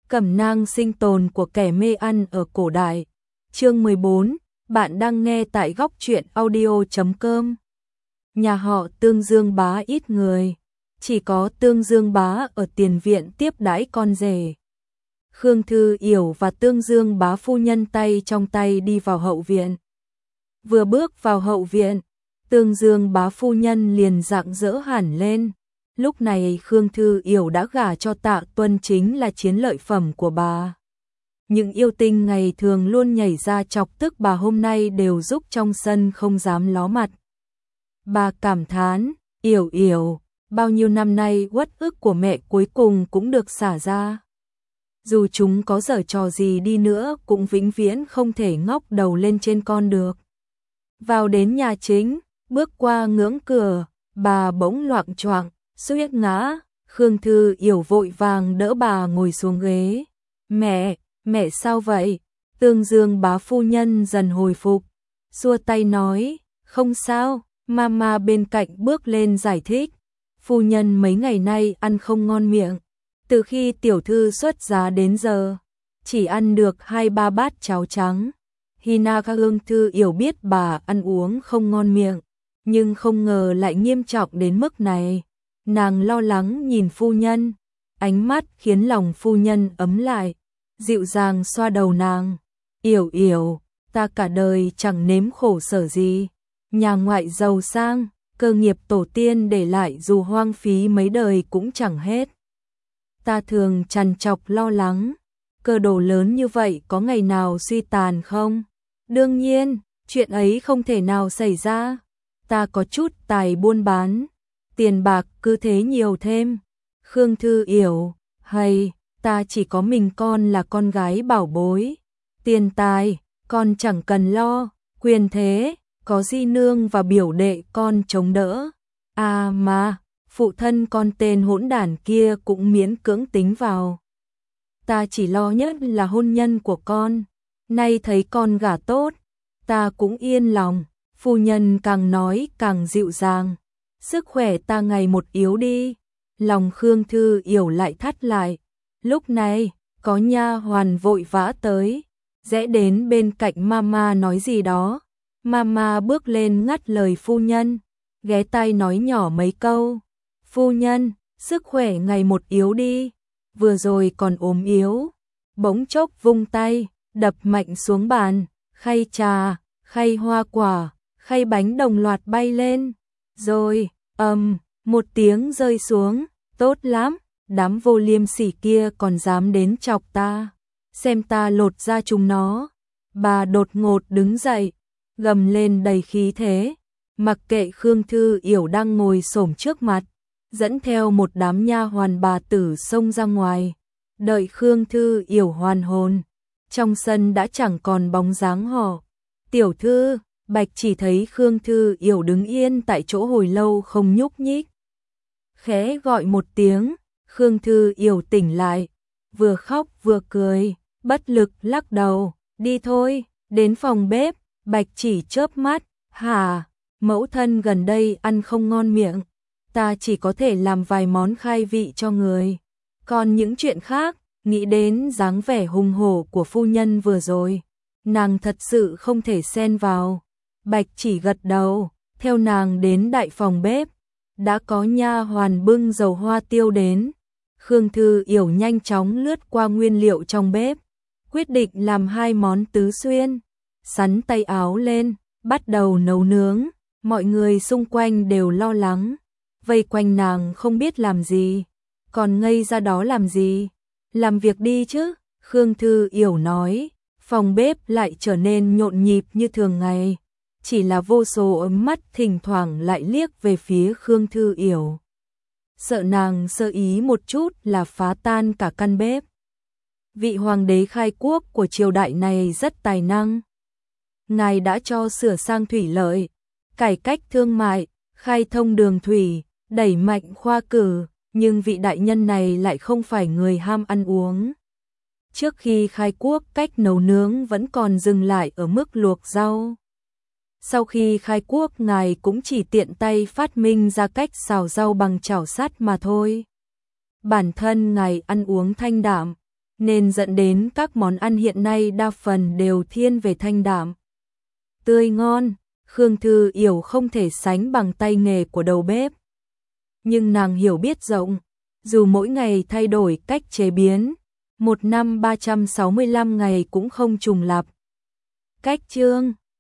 Cẩm nang sinh tồn của kẻ mê ăn ở cổ đại. Chương 14, bạn đang nghe tại góc truyện audio.com. Nhà họ Tương Dương Bá ít người, chỉ có Tương Dương Bá ở tiền viện tiếp đãi con rể. Khương Thư Yểu và Tương Dương Bá phu nhân tay trong tay đi vào hậu viện. Vừa bước vào hậu viện, Tương Dương Bá phu nhân liền rạng rỡ hẳn lên. Lúc này Khương Thư Yểu đã gả cho Tạ Tuân, chính là chiến lợi phẩm của bà. Những yêu tinh ngày thường luôn nhảy ra chọc tức bà hôm nay đều rúc trong sân không dám ló mặt. Bà cảm thán, Yểu Yểu, bao nhiêu năm nay uất ức của mẹ cuối cùng cũng được xả ra. Dù chúng có giở trò gì đi nữa cũng vĩnh viễn không thể ngóc đầu lên trên con được. Vào đến nhà chính, bước qua ngưỡng cửa, bà bỗng loạng choạng, suýt ngã. Khương Thư Yểu vội vàng đỡ bà ngồi xuống ghế. Mẹ sao vậy? Tương Dương Bá phu nhân dần hồi phục, xua tay nói, không sao. Mama bên cạnh bước lên giải thích, phu nhân mấy ngày nay ăn không ngon miệng. Từ khi tiểu thư xuất giá đến giờ, chỉ ăn được 2-3 bát cháo trắng. Khương Thư Yểu biết bà ăn uống không ngon miệng, nhưng không ngờ lại nghiêm trọng đến mức này. Nàng lo lắng nhìn phu nhân, ánh mắt khiến lòng phu nhân ấm lại, dịu dàng xoa đầu nàng. Yểu Yểu, ta cả đời chẳng nếm khổ sở gì. Nhà ngoại giàu sang, cơ nghiệp tổ tiên để lại dù hoang phí mấy đời cũng chẳng hết. Ta thường trằn trọc lo lắng, cơ đồ lớn như vậy có ngày nào suy tàn không? Đương nhiên, chuyện ấy không thể nào xảy ra. Ta có chút tài buôn bán, tiền bạc cứ thế nhiều thêm. Khương Thư Yểu, hay, ta chỉ có mình con là con gái bảo bối. Tiền tài, con chẳng cần lo, quyền thế, có di nương và biểu đệ con chống đỡ. À mà, phụ thân con tên hỗn đản kia cũng miễn cưỡng tính vào. Ta chỉ lo nhất là hôn nhân của con. Nay thấy con gả tốt, ta cũng yên lòng. Phu nhân càng nói càng dịu dàng. Sức khỏe ta ngày một yếu đi. Lòng Khương Thư Yểu lại thắt lại. Lúc này, có nha hoàn vội vã tới, rẽ đến bên cạnh mama nói gì đó. Mama bước lên ngắt lời phu nhân, ghé tai nói nhỏ mấy câu. Phu nhân, sức khỏe ngày một yếu đi, vừa rồi còn ốm yếu. Bỗng chốc vung tay, đập mạnh xuống bàn, khay trà, khay hoa quả, khay bánh đồng loạt bay lên. Rồi, một tiếng rơi xuống, tốt lắm, đám vô liêm sỉ kia còn dám đến chọc ta. Xem ta lột ra chúng nó. Bà đột ngột đứng dậy, gầm lên đầy khí thế, mặc kệ Khương Thư Yểu đang ngồi xổm trước mặt, dẫn theo một đám nha hoàn bà tử xông ra ngoài. Đợi Khương Thư Yểu hoàn hồn, trong sân đã chẳng còn bóng dáng họ. Tiểu thư, Bạch chỉ thấy Khương Thư Yểu đứng yên tại chỗ hồi lâu không nhúc nhích. Khẽ gọi một tiếng, Khương Thư Yểu tỉnh lại, vừa khóc vừa cười, bất lực lắc đầu, đi thôi, đến phòng bếp. Bạch chỉ chớp mắt, hả, mẫu thân gần đây ăn không ngon miệng, ta chỉ có thể làm vài món khai vị cho người. Còn những chuyện khác, nghĩ đến dáng vẻ hùng hổ của phu nhân vừa rồi, nàng thật sự không thể xen vào. Bạch chỉ gật đầu, theo nàng đến đại phòng bếp, đã có nha hoàn bưng dầu hoa tiêu đến. Khương Thư Yểu nhanh chóng lướt qua nguyên liệu trong bếp, quyết định làm 2 món tứ xuyên. Sắn tay áo lên, bắt đầu nấu nướng. Mọi người xung quanh đều lo lắng, vây quanh nàng không biết làm gì. Còn ngây ra đó làm gì? Làm việc đi chứ. Khương Thư Yểu nói. Phòng bếp lại trở nên nhộn nhịp như thường ngày, chỉ là vô số ánh mắt thỉnh thoảng lại liếc về phía Khương Thư Yểu, sợ nàng sơ ý một chút là phá tan cả căn bếp. Vị hoàng đế khai quốc của triều đại này rất tài năng. Ngài đã cho sửa sang thủy lợi, cải cách thương mại, khai thông đường thủy, đẩy mạnh khoa cử, nhưng vị đại nhân này lại không phải người ham ăn uống. Trước khi khai quốc, cách nấu nướng vẫn còn dừng lại ở mức luộc rau. Sau khi khai quốc, ngài cũng chỉ tiện tay phát minh ra cách xào rau bằng chảo sắt mà thôi. Bản thân ngài ăn uống thanh đạm, nên dẫn đến các món ăn hiện nay đa phần đều thiên về thanh đạm, tươi ngon. Khương Thư Yểu không thể sánh bằng tay nghề của đầu bếp, nhưng nàng hiểu biết rộng, dù mỗi ngày thay đổi cách chế biến, một năm 365 ngày cũng không trùng lặp. Cách chương